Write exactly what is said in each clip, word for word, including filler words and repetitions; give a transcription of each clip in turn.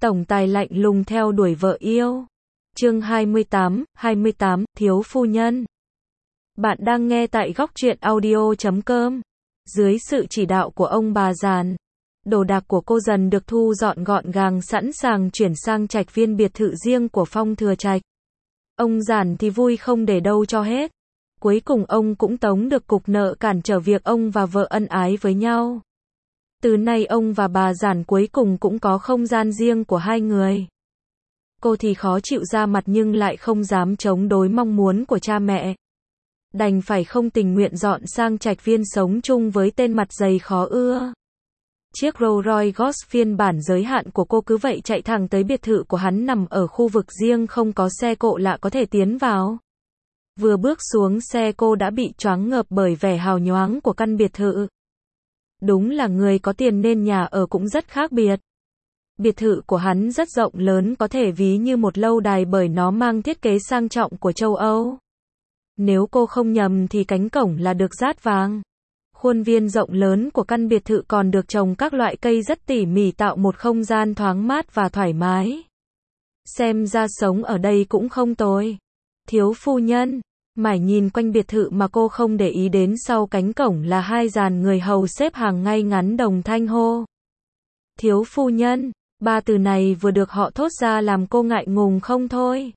Tổng tài lạnh lùng theo đuổi vợ yêu. Chương hai mươi tám, hai mươi tám, Thiếu phu nhân. Bạn đang nghe tại góc truyện audio chấm com. Dưới sự chỉ đạo của ông bà Giàn, đồ đạc của cô dần được thu dọn gọn gàng, sẵn sàng chuyển sang trạch viên biệt thự riêng của Phong Thừa Trạch. Ông Giàn thì vui không để đâu cho hết. Cuối cùng ông cũng tống được cục nợ cản trở việc ông và vợ ân ái với nhau. Từ nay ông và bà Giản cuối cùng cũng có không gian riêng của hai người. Cô thì khó chịu ra mặt nhưng lại không dám chống đối mong muốn của cha mẹ. Đành phải không tình nguyện dọn sang trạch viên sống chung với tên mặt dày khó ưa. Chiếc Rolls Royce Ghost phiên bản giới hạn của cô cứ vậy chạy thẳng tới biệt thự của hắn nằm ở khu vực riêng không có xe cộ lạ có thể tiến vào. Vừa bước xuống xe cô đã bị choáng ngợp bởi vẻ hào nhoáng của căn biệt thự. Đúng là người có tiền nên nhà ở cũng rất khác biệt. Biệt thự của hắn rất rộng lớn, có thể ví như một lâu đài bởi nó mang thiết kế sang trọng của châu Âu. Nếu cô không nhầm thì cánh cổng là được dát vàng. Khuôn viên rộng lớn của căn biệt thự còn được trồng các loại cây rất tỉ mỉ tạo một không gian thoáng mát và thoải mái. Xem ra sống ở đây cũng không tồi. Thiếu phu nhân. Mải nhìn quanh biệt thự mà cô không để ý đến sau cánh cổng là hai dàn người hầu xếp hàng ngay ngắn đồng thanh hô. Thiếu phu nhân, ba từ này vừa được họ thốt ra làm cô ngại ngùng không thôi.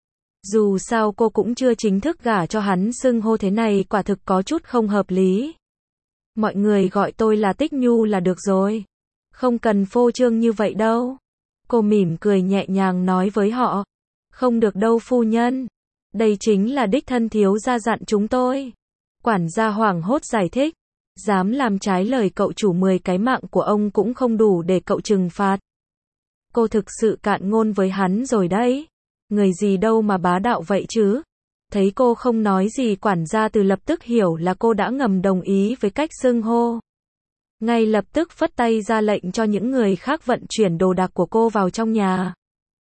Dù sao cô cũng chưa chính thức gả cho hắn, xưng hô thế này quả thực có chút không hợp lý. Mọi người gọi tôi là Tích Nhu là được rồi. Không cần phô trương như vậy đâu. Cô mỉm cười nhẹ nhàng nói với họ. Không được đâu phu nhân. Đây chính là đích thân thiếu gia dặn chúng tôi. Quản gia hoảng hốt giải thích. Dám làm trái lời cậu chủ, mười cái mạng của ông cũng không đủ để cậu trừng phạt. Cô thực sự cạn ngôn với hắn rồi đấy. Người gì đâu mà bá đạo vậy chứ. Thấy cô không nói gì, quản gia từ lập tức hiểu là cô đã ngầm đồng ý với cách xưng hô. Ngay lập tức phất tay ra lệnh cho những người khác vận chuyển đồ đạc của cô vào trong nhà.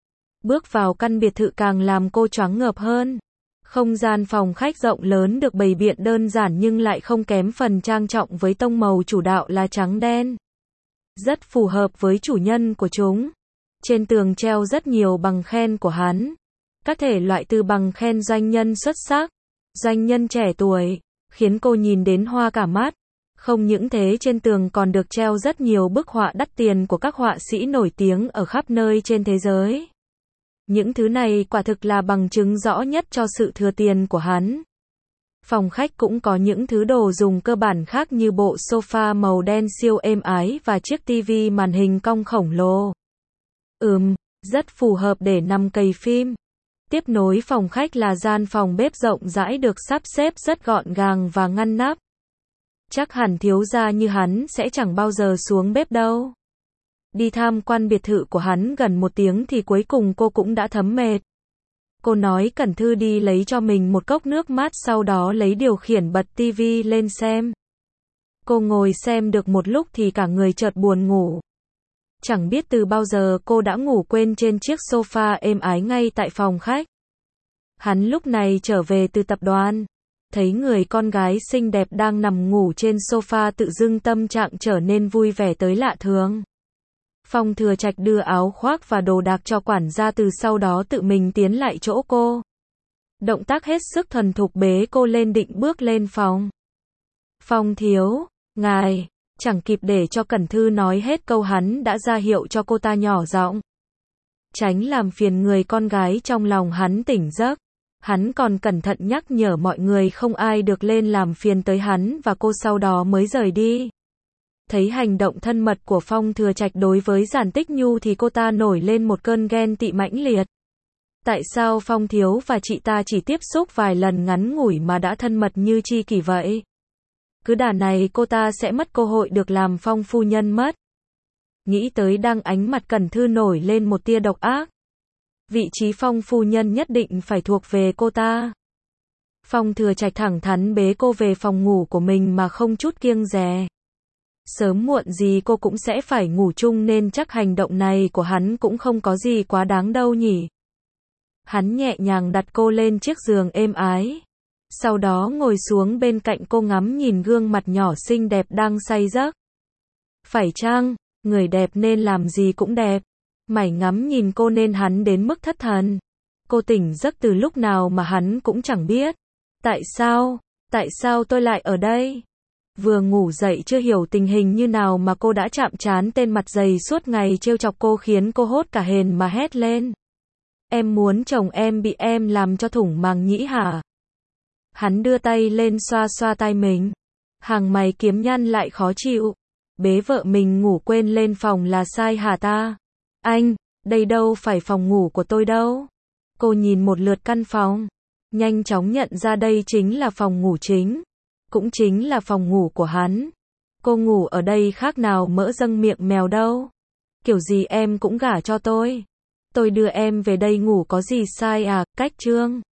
Bước vào căn biệt thự càng làm cô choáng ngợp hơn. Không gian phòng khách rộng lớn được bày biện đơn giản nhưng lại không kém phần trang trọng với tông màu chủ đạo là trắng đen. Rất phù hợp với chủ nhân của chúng. Trên tường treo rất nhiều bằng khen của hắn. Các thể loại từ bằng khen doanh nhân xuất sắc, doanh nhân trẻ tuổi, khiến cô nhìn đến hoa cả mắt. Không những thế, trên tường còn được treo rất nhiều bức họa đắt tiền của các họa sĩ nổi tiếng ở khắp nơi trên thế giới. Những thứ này quả thực là bằng chứng rõ nhất cho sự thừa tiền của hắn. Phòng khách cũng có những thứ đồ dùng cơ bản khác như bộ sofa màu đen siêu êm ái và chiếc tivi màn hình cong khổng lồ. Ừm, rất phù hợp để nằm cày phim. Tiếp nối phòng khách là gian phòng bếp rộng rãi được sắp xếp rất gọn gàng và ngăn nắp. Chắc hẳn thiếu gia như hắn sẽ chẳng bao giờ xuống bếp đâu. Đi tham quan biệt thự của hắn gần một tiếng thì cuối cùng cô cũng đã thấm mệt. Cô nói Cẩn Thư đi lấy cho mình một cốc nước mát, sau đó lấy điều khiển bật tivi lên xem. Cô ngồi xem được một lúc thì cả người chợt buồn ngủ. Chẳng biết từ bao giờ cô đã ngủ quên trên chiếc sofa êm ái ngay tại phòng khách. Hắn lúc này trở về từ tập đoàn. Thấy người con gái xinh đẹp đang nằm ngủ trên sofa, tự dưng tâm trạng trở nên vui vẻ tới lạ thường. Phong Thừa Trạch đưa áo khoác và đồ đạc cho quản gia, từ sau đó tự mình tiến lại chỗ cô. Động tác hết sức thuần thục bế cô lên định bước lên phòng. Phong thiếu, ngài, chẳng kịp để cho Cẩn Thư nói hết câu hắn đã ra hiệu cho cô ta nhỏ giọng. Tránh làm phiền người con gái trong lòng hắn tỉnh giấc. Hắn còn cẩn thận nhắc nhở mọi người không ai được lên làm phiền tới hắn và cô, sau đó mới rời đi. Thấy hành động thân mật của Phong Thừa Trạch đối với Giản Tích Nhu thì cô ta nổi lên một cơn ghen tị mãnh liệt. Tại sao Phong thiếu và chị ta chỉ tiếp xúc vài lần ngắn ngủi mà đã thân mật như tri kỷ vậy? Cứ đà này cô ta sẽ mất cơ hội được làm Phong phu nhân mất. Nghĩ tới đang ánh mặt Cẩn Thư nổi lên một tia độc ác. Vị trí Phong phu nhân nhất định phải thuộc về cô ta. Phong Thừa Trạch thẳng thắn bế cô về phòng ngủ của mình mà không chút kiêng dè. Sớm muộn gì cô cũng sẽ phải ngủ chung nên chắc hành động này của hắn cũng không có gì quá đáng đâu nhỉ. Hắn nhẹ nhàng đặt cô lên chiếc giường êm ái. Sau đó ngồi xuống bên cạnh cô, ngắm nhìn gương mặt nhỏ xinh đẹp đang say giấc. Phải chăng, người đẹp nên làm gì cũng đẹp. Mải ngắm nhìn cô nên hắn đến mức thất thần. Cô tỉnh giấc từ lúc nào mà hắn cũng chẳng biết. Tại sao? Tại sao tôi lại ở đây? Vừa ngủ dậy chưa hiểu tình hình như nào mà cô đã chạm trán tên mặt dày suốt ngày trêu chọc cô khiến cô hốt cả hền mà hét lên. Em muốn chồng em bị em làm cho thủng màng nhĩ hả? Hắn đưa tay lên xoa xoa tai mình. Hàng mày kiếm nhăn lại khó chịu. Bế vợ mình ngủ quên lên phòng là sai hả ta? Anh, đây đâu phải phòng ngủ của tôi đâu. Cô nhìn một lượt căn phòng. Nhanh chóng nhận ra đây chính là phòng ngủ chính. Cũng chính là phòng ngủ của hắn. Cô ngủ ở đây khác nào mỡ dâng miệng mèo đâu. Kiểu gì em cũng gả cho tôi. Tôi đưa em về đây ngủ có gì sai à, cách trương.